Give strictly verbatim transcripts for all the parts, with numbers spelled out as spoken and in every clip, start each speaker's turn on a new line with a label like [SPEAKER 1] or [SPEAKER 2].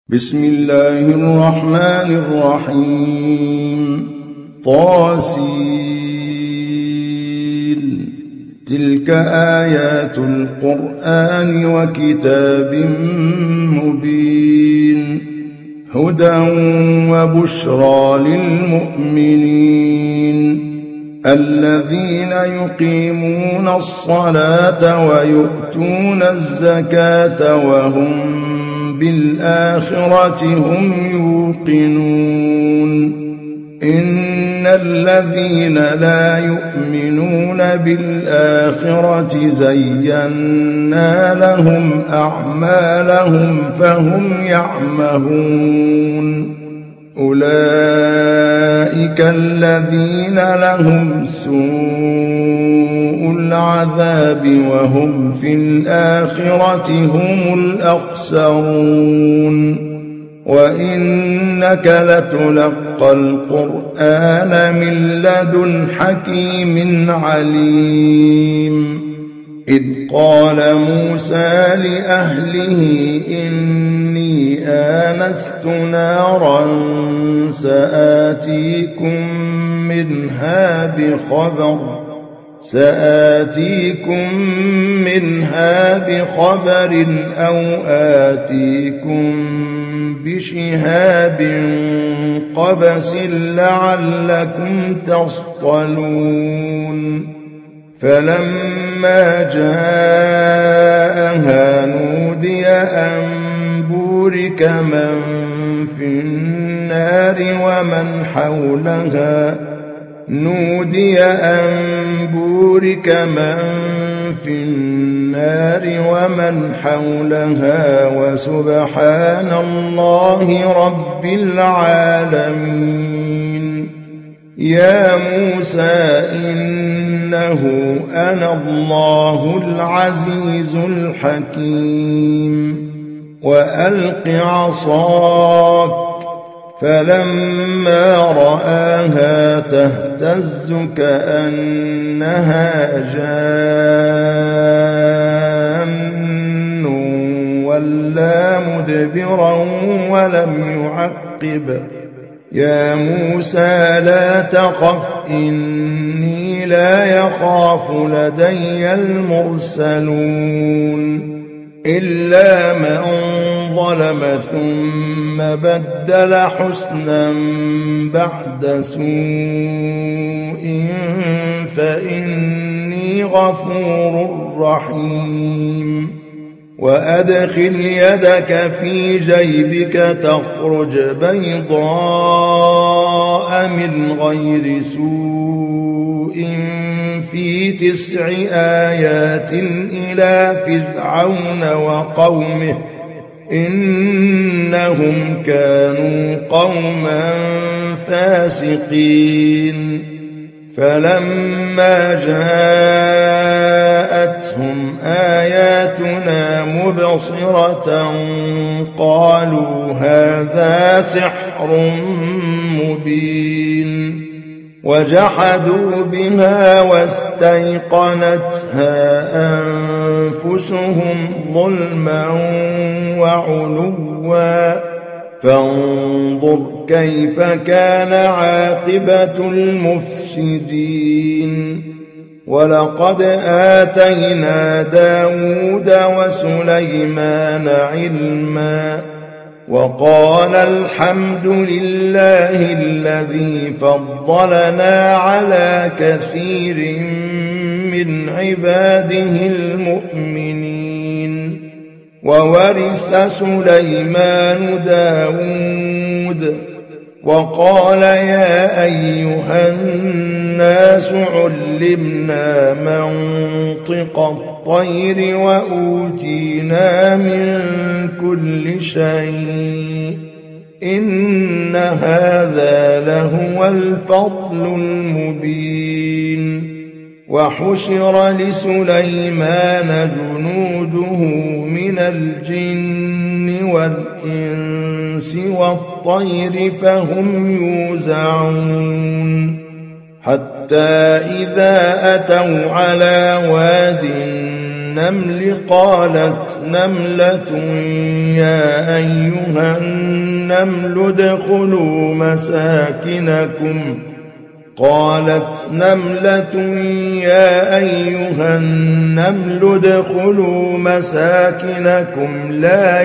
[SPEAKER 1] بسم الله الرحمن الرحيم. طاسين. تلك آيات القرآن وكتاب مبين، هدى وبشرى للمؤمنين الذين يقيمون الصلاة ويؤتون الزكاة وهم بالآخرة هم يوقنون. إن الذين لا يؤمنون بالآخرة زينا لهم أعمالهم فهم يعمهون. أولئك الذين لهم سوء العذاب وهم في الآخرة هم الأخسرون. وإنك لتلقى القرآن من لدن حكيم عليم. إذ قال موسى لأهله إني آنست نارا سآتيكم منها بخبر سآتيكم منها بخبر أو آتيكم بشهاب قبس لعلكم تصطلون. فلما جاءها نودي أن بورك من في النار ومن حولها نودي أن بورك من في النار ومن حولها وسبحان الله رب العالمين. يا موسى إنه أنا الله العزيز الحكيم. وألق عصاك فلما رآها تهتز كأنها جان ولا مدبرا ولم يعقب. يا موسى لا تخف إني لا يخاف لدي المرسلون. إلا من ظلم ثم بدل حسنا بعد سوء فإني غفور رحيم. وأدخل يدك في جيبك تخرج بيضاء من غير سوء في تسع آيات إلى فرعون وقومه إنهم كانوا قوما فاسقين. فلما جاءتهم آياتنا مبصرة قالوا هذا سحر مبين. وجحدوا بها واستيقنتها أنفسهم ظلما وعلوا فانظر كيف كان عاقبة المفسدين. ولقد آتينا داود وسليمان علما وقال الحمد لله الذي فضلنا على كثير من عباده المؤمنين. وورث سليمان داود وقال يا أيها الناس علمنا منطق الطير وأوتينا من كل شيء إن هذا لهو الفضل المبين. وحشر لسليمان جنوده من الجن والإنس والطير فهم يوزعون. حتى إذا أتوا على واد النمل قالت نملة يا أيها النمل ادخلوا مساكنكم قالت نملة يا أيها النمل ادخلوا مساكنكم لا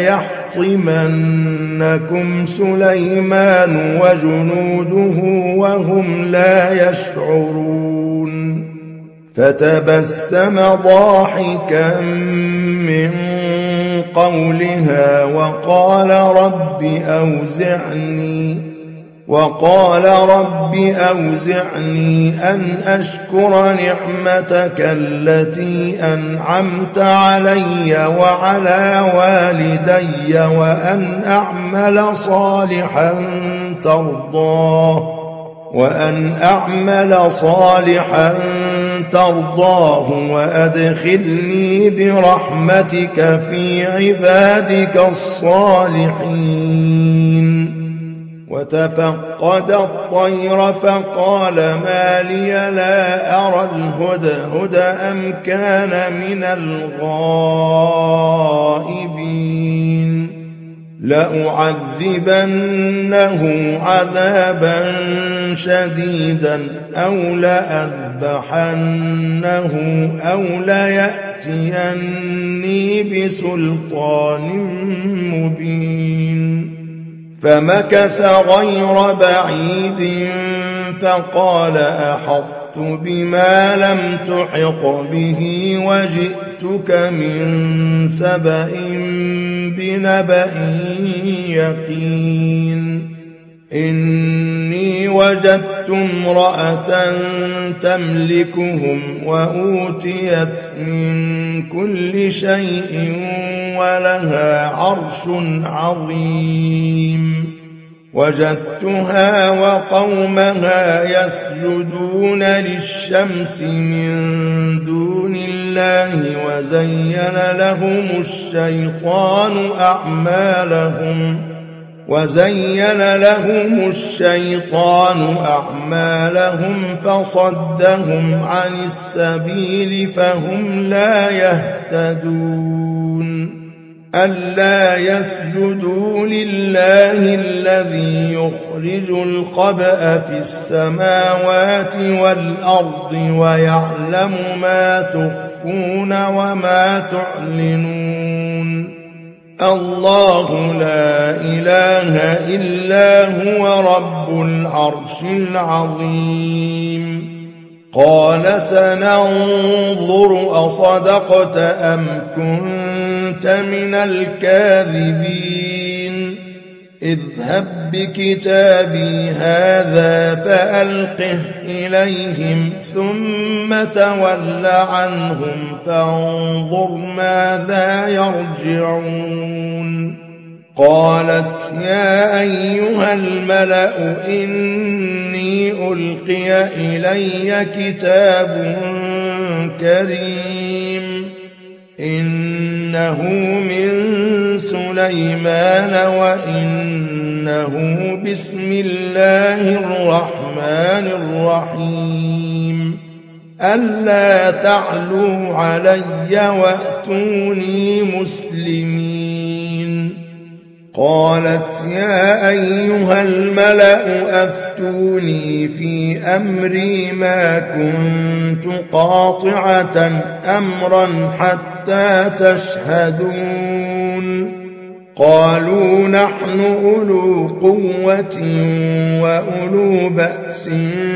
[SPEAKER 1] يحطمنكم سليمان وجنوده وهم لا يشعرون فتبسم ضاحكا من قولها وقال رب أوزعني وقال رب أوزعني أن أشكر نعمتك التي أنعمت علي وعلى والدي وأن أعمل صالحا ترضاه وأن أعمل صالحا ترضاه وأدخلني برحمتك في عبادك الصالحين. وتفقد الطير فقال ما لي لا أرى الهدهد أم كان من الغائبين لأعذبنه عذابا شديدا أو لأذبحنه أو ليأتيني بسلطان مبين. فمكث غير بعيد فقال أحطت بما لم تحط به وجئتك من سبأ بنبأ يقين. إني وجدت امرأة تملكهم وأوتيت من كل شيء ولها عرش عظيم. وجدتها وقومها يسجدون للشمس من دون الله وزين لهم الشيطان أعمالهم وزين لهم الشيطان أعمالهم فصدهم عن السبيل فهم لا يهتدون. ألا يسجدوا لله الذي يخرج الخبأ في السماوات والأرض ويعلم ما تخفون وما تعلنون. الله لا إله إلا هو رب العرش العظيم. قال سننظر أصدقت أم كنت من الكاذبين. اذهب بكتابي هذا فألقه إليهم ثم تول عنهم فانظر ماذا يرجعون. قالت يا أيها الملأ إني ألقي إلي كتاب كريم إنه من سليمان وإنه بسم الله الرحمن الرحيم. ألا تعلوا علي وأتوني مسلمين. قالت يا أيها الملأ أفتوني في أمري ما كنت قاطعة أمرا حتى تشهدون. قالوا نحن أولو قوة وأولو بأس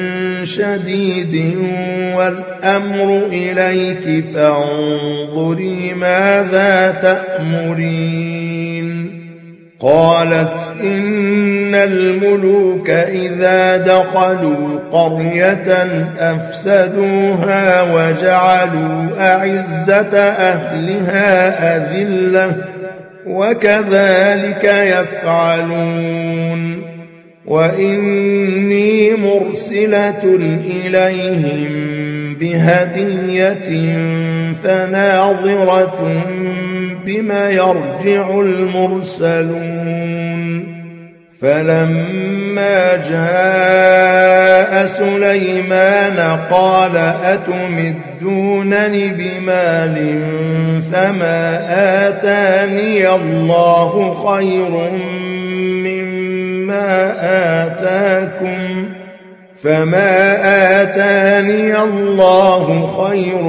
[SPEAKER 1] شديد والأمر إليك فانظري ماذا تأمرين. قالت إن الملوك إذا دخلوا قرية أفسدوها وجعلوا أعزة أهلها أذلة وكذلك يفعلون. وإني مرسلة إليهم بهدية فناظرة بما يرجع المرسلون. فلما جاء سليمان قال أتمدونني بمال فما آتاني الله خير مما آتاكم فما آتاني الله خير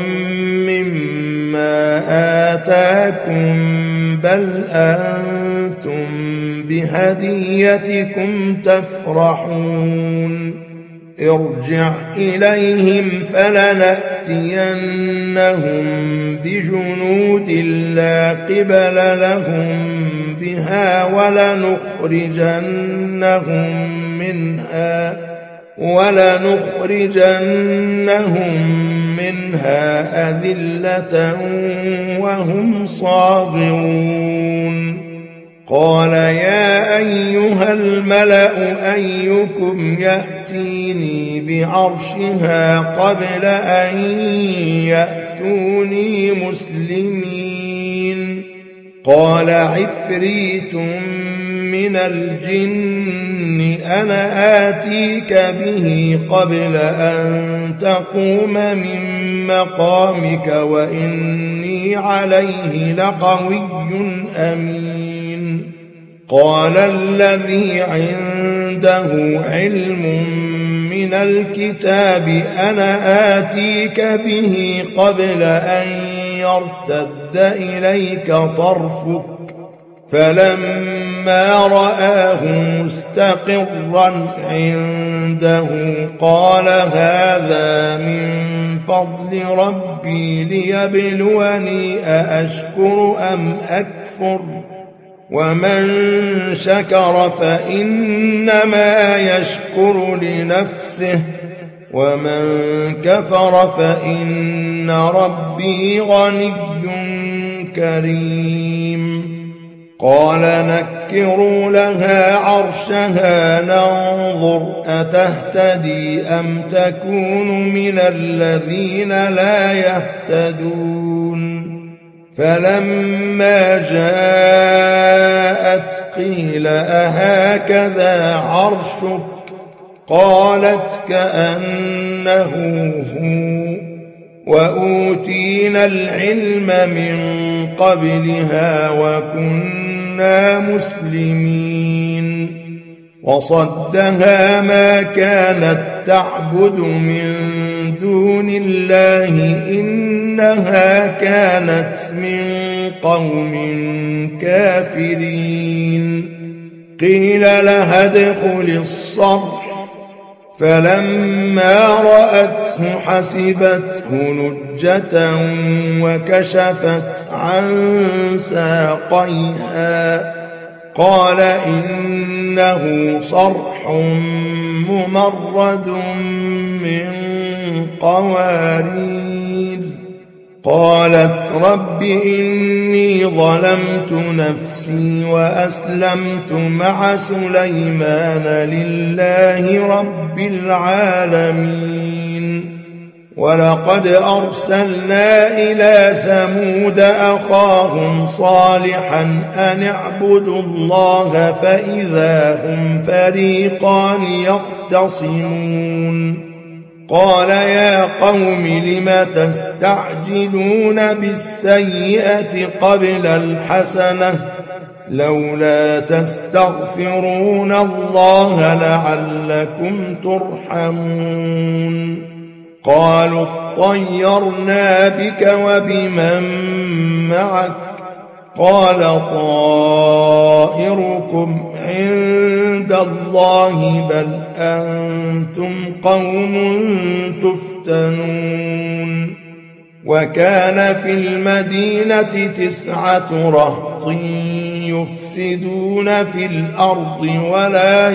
[SPEAKER 1] مما آتاكم بل أنتم بهديتكم تفرحون ارجع إليهم فلنأتينهم بجنود لا قبل لهم بها ولنخرجنهم منها ولنخرجنهم منها أذلة وهم صاغرون قال يا أيها الملأ أيكم يأتيني بعرشها قبل أن يأتوني مسلمين قال عفريت من الجن أنا آتيك به قبل أن تقوم من مقامك وإني عليه لقوي أمين قال الذي عنده علم من الكتاب أنا آتيك به قبل أن يرتد إليك طرفك فلما رآه مستقرا عنده قال هذا من فضل ربي ليبلوني أأشكر أم أكفر ومن شكر فإنما يشكر لنفسه ومن كفر فإن ربي غني كريم قال نكروا لها عرشها ننظر أتهتدي أم تكون من الذين لا يهتدون فلما جاءت قيل أهكذا عرشك قالت كأنه هو وأوتينا العلم من قبلها وكنا مسلمين وصدها ما كانت تعبد من دون الله إنها كانت من قوم كافرين قيل لها ادخل الصرح فلما رأته حسبته لجة وكشفت عن ساقيها قال إنه صرح ممرد من قوارير قالت رب إني ظلمت نفسي وأسلمت مع سليمان لله رب العالمين ولقد أرسلنا إلى ثمود أخاهم صالحا أن اعبدوا الله فإذا هم فريقان يختصمون قال يا قوم لم تستعجلون بالسيئة قبل الحسنة لولا تستغفرون الله لعلكم ترحمون قالوا اطيرنا بك وبمن معك قال طائركم عند الله بل أنتم قوم تفتنون وكان في المدينة تسعة رهط يفسدون في الأرض ولا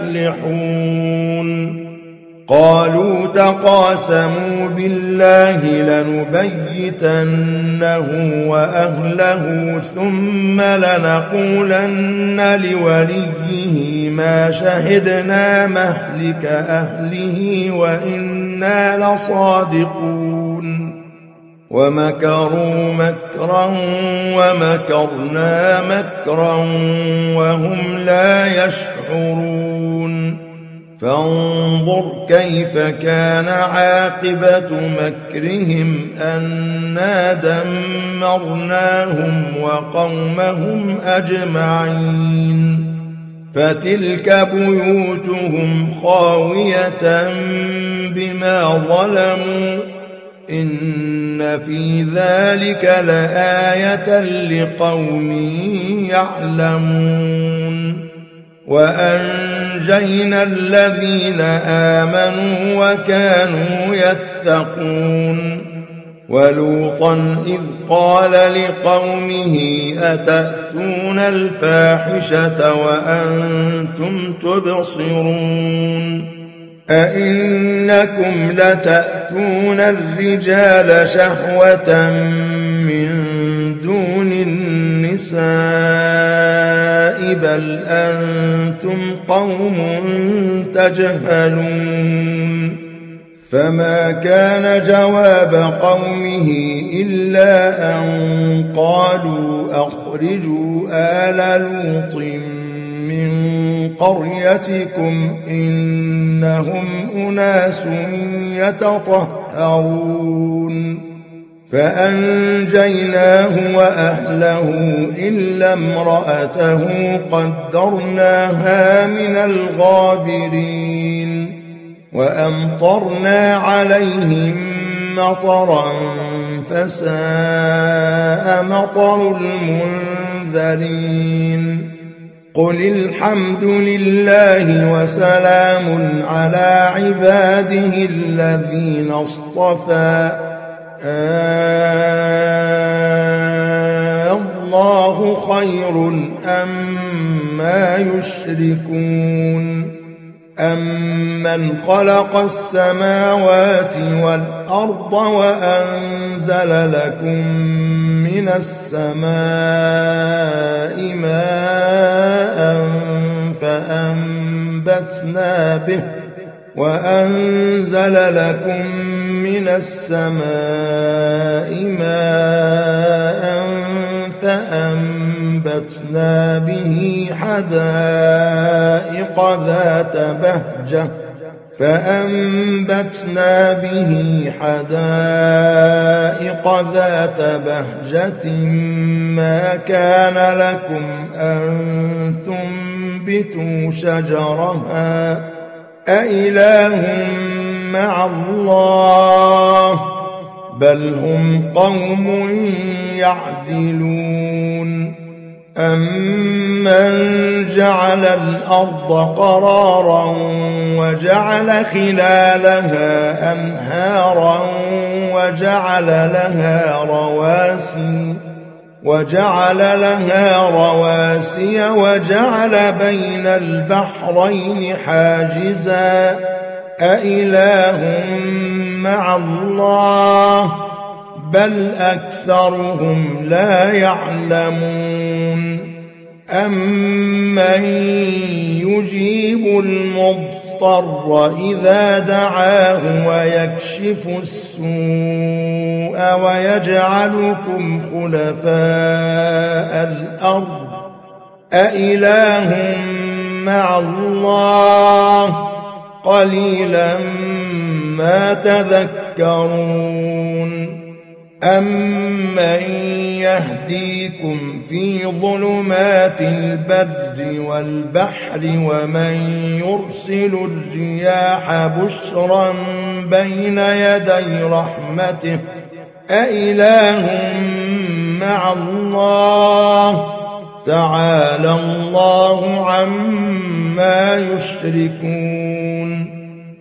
[SPEAKER 1] يصلحون قالوا تقاسموا بالله لنبيتنه وأهله ثم لنقولن لوليه ما شهدنا مهلك أهله وإنا لصادقون ومكروا مكرا ومكرنا مكرا وهم لا يشعرون يسحرون فانظر كيف كان عاقبة مكرهم أنا دمرناهم وقومهم أجمعين فتلك بيوتهم خاوية بما ظلموا إن في ذلك لآية لقوم يعلمون وأنجينا الذين آمنوا وكانوا يتقون ولوطا إذ قال لقومه أتأتون الفاحشة وأنتم تبصرون أئنكم لتأتون الرجال شهوة من دون النساء بل أنتم قوم تجهلون فما كان جواب قومه إلا أن قالوا أخرجوا آل لوط من قريتكم إنهم أناس يتطهرون فأنجيناه وأهله إلا امرأته قدرناها من الغابرين وأمطرنا عليهم مطرا فساء مطر المنذرين قل الحمد لله وسلام على عباده الذين اصطفى الله خير أما يشركون أمن خلق السماوات والأرض وأنزل لكم من السماء ماء فأنبتنا به وأنزل لكم من السماء ماء فأنبتنا به حدائق ذات بهجة فأنبتنا به حدائق ذات بهجة ما كان لكم أن تنبتوا شجرها أإله مع الله بل هم قوم يعدلون أمن جعل الأرض قرارا وجعل خلالها أنهارا وجعل لها رواسي وجعل لها رواسي وجعل بين البحرين حاجزا أإله مع الله بل أكثرهم لا يعلمون أمن يجيب المضطر إذا دعاه ويكشف السوء ويجعلكم خلفاء الأرض أإله مع الله قليلا ما تذكرون أمن يهديكم في ظلمات البر والبحر ومن يرسل الرياح بشرا بين يدي رحمته أإله مع الله تعالى الله عما يشركون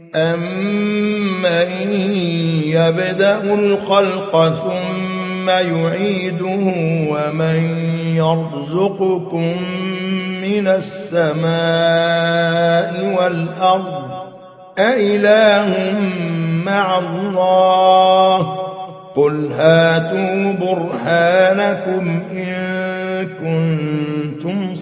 [SPEAKER 1] أمن يبدأ الخلق ثم يعيده ومن يرزقكم من السماء والأرض أإله مع الله قل هاتوا برهانكم إن كنتم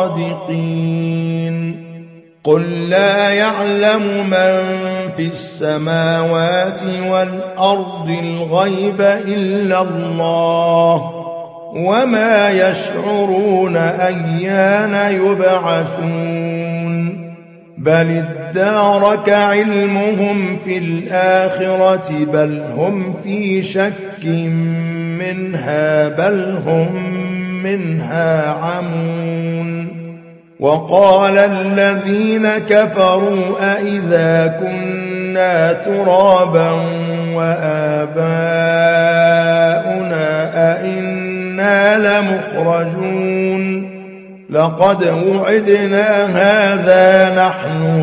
[SPEAKER 1] صادقين قل لا يعلم من في السماوات والأرض الغيب إلا الله وما يشعرون أيان يبعثون بل ادارك علمهم في الآخرة بل هم في شك منها بل هم منها عمون. وقال الذين كفروا أئذا كنا ترابا وآباؤنا أئنا لمخرجون لقد وعدنا هذا نحن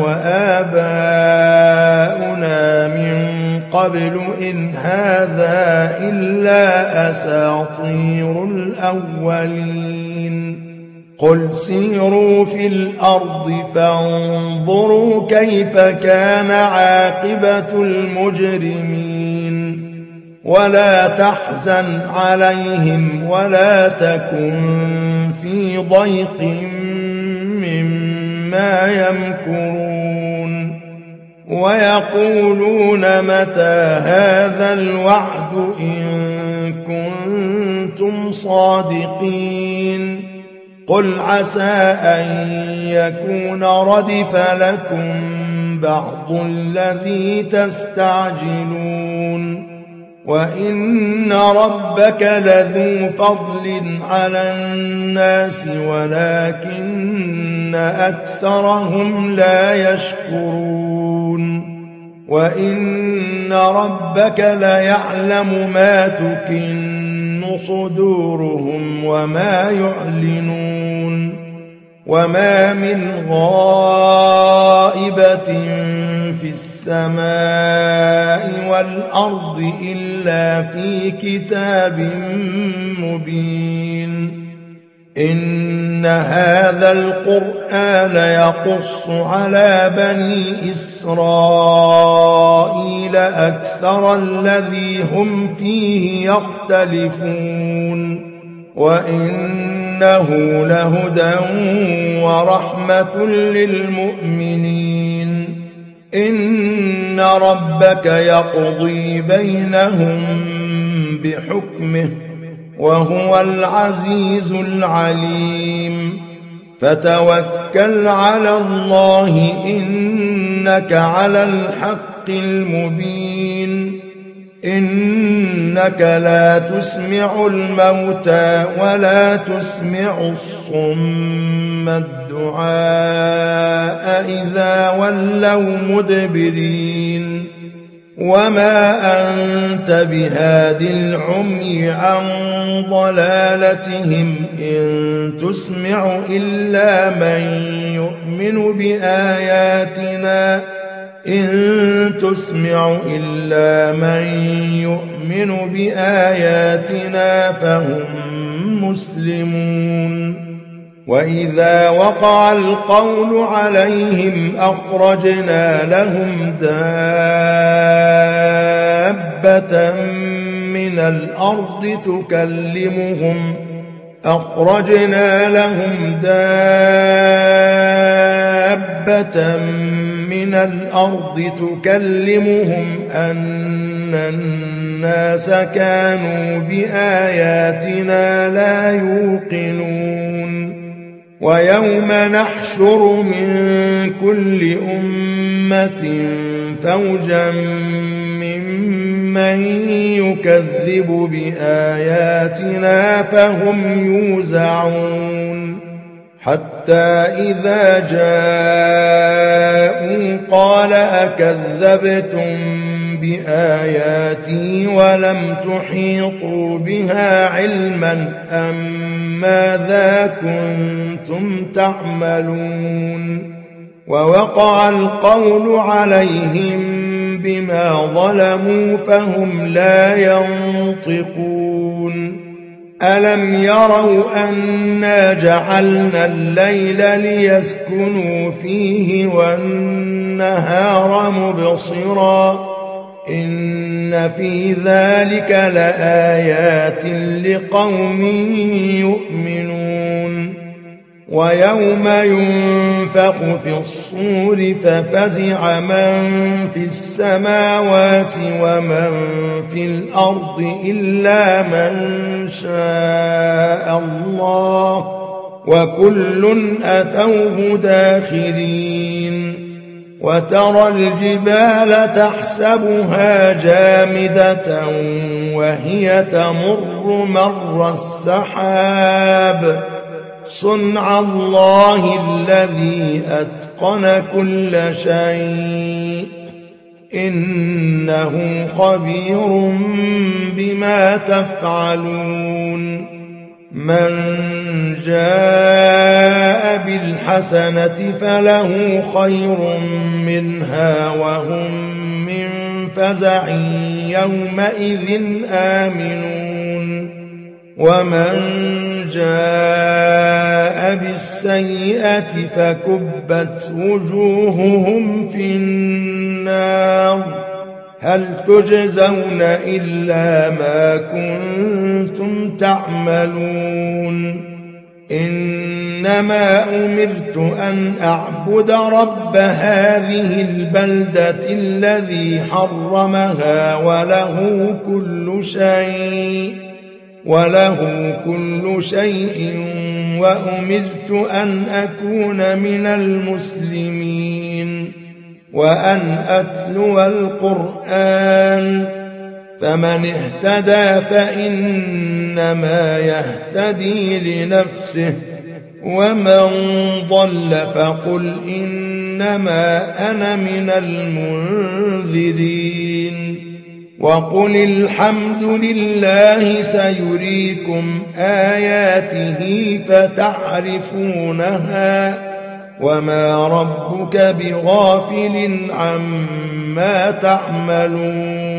[SPEAKER 1] وآباؤنا من قبل إن هذا إلا أساطير الأولين. قل سيروا في الأرض فانظروا كيف كان عاقبة المجرمين ولا تحزن عليهم ولا تكن في ضيق مما يمكرون. ويقولون متى هذا الوعد إن كنتم صادقين. قل عسى أن يكون ردف لكم بعض الذي تستعجلون وإن ربك لذو فضل على الناس ولكن أكثرهم لا يشكرون. وإن ربك ليعلم ما تكن صدورهم وما يعلنون. وما من غائبة في السماء والأرض إلا في كتاب مبين. إن هذا القرآن يقص على بني إسرائيل أكثر الذي هم فيه يختلفون وإنه لهدى ورحمة للمؤمنين. إن ربك يقضي بينهم بحكمه وهو العزيز العليم. فتوكل على الله إنك على الحق المبين. إنك لا تسمع الموتى ولا تسمع الصم الدعاء إذا ولوا مدبرين. وما أنت بهاد العمي عن ضلالتهم إن تسمع إلا من يؤمن بآياتنا إن تسمع إلا من يؤمن بآياتنا فهم مسلمون. وإذا وقع القول عليهم أخرجنا لهم دابة من الأرض تكلمهم أخرجنا لهم دابة من الأرض تكلمهم أن الناس كانوا بآياتنا لا يوقنون. ويوم نحشر من كل أمة فوجا ممن يكذب بآياتنا فهم يوزعون. حتى إذا جاءوا قال أكذبتم بآياتي ولم تحيطوا بها علما أم ماذا كنتم تعملون. ووقع القول عليهم بما ظلموا فهم لا ينطقون. ألم يروا أنا جعلنا الليل ليسكنوا فيه والنهار مبصرا إن في ذلك لآيات لقوم يؤمنون. ويوم ينفخ في الصور ففزع من في السماوات ومن في الأرض إلا من شاء الله وكل أتوه داخرين وترى الجبال تحسبها جامدة وهي تمر مر السحاب صنع الله الذي أتقن كل شيء إنه خبير بما تفعلون من جاء بالحسنة فله خير منها وهم من فزع يومئذ آمنون ومن جاء بالسيئة فكبت وجوههم في النار هل تجزون إلا ما كنتم تعملون إنما أمرت أن أعبد رب هذه البلدة الذي حرمها وله كل شيء وله كل شيء وأمرت أن أكون من المسلمين وأن أتلو القرآن فمن اهتدى فإنما يهتدي لنفسه ومن ضل فقل إنما أنا من المنذرين وقل الحمد لله سيريكم آياته فتعرفونها وما ربك بغافل عما تعملون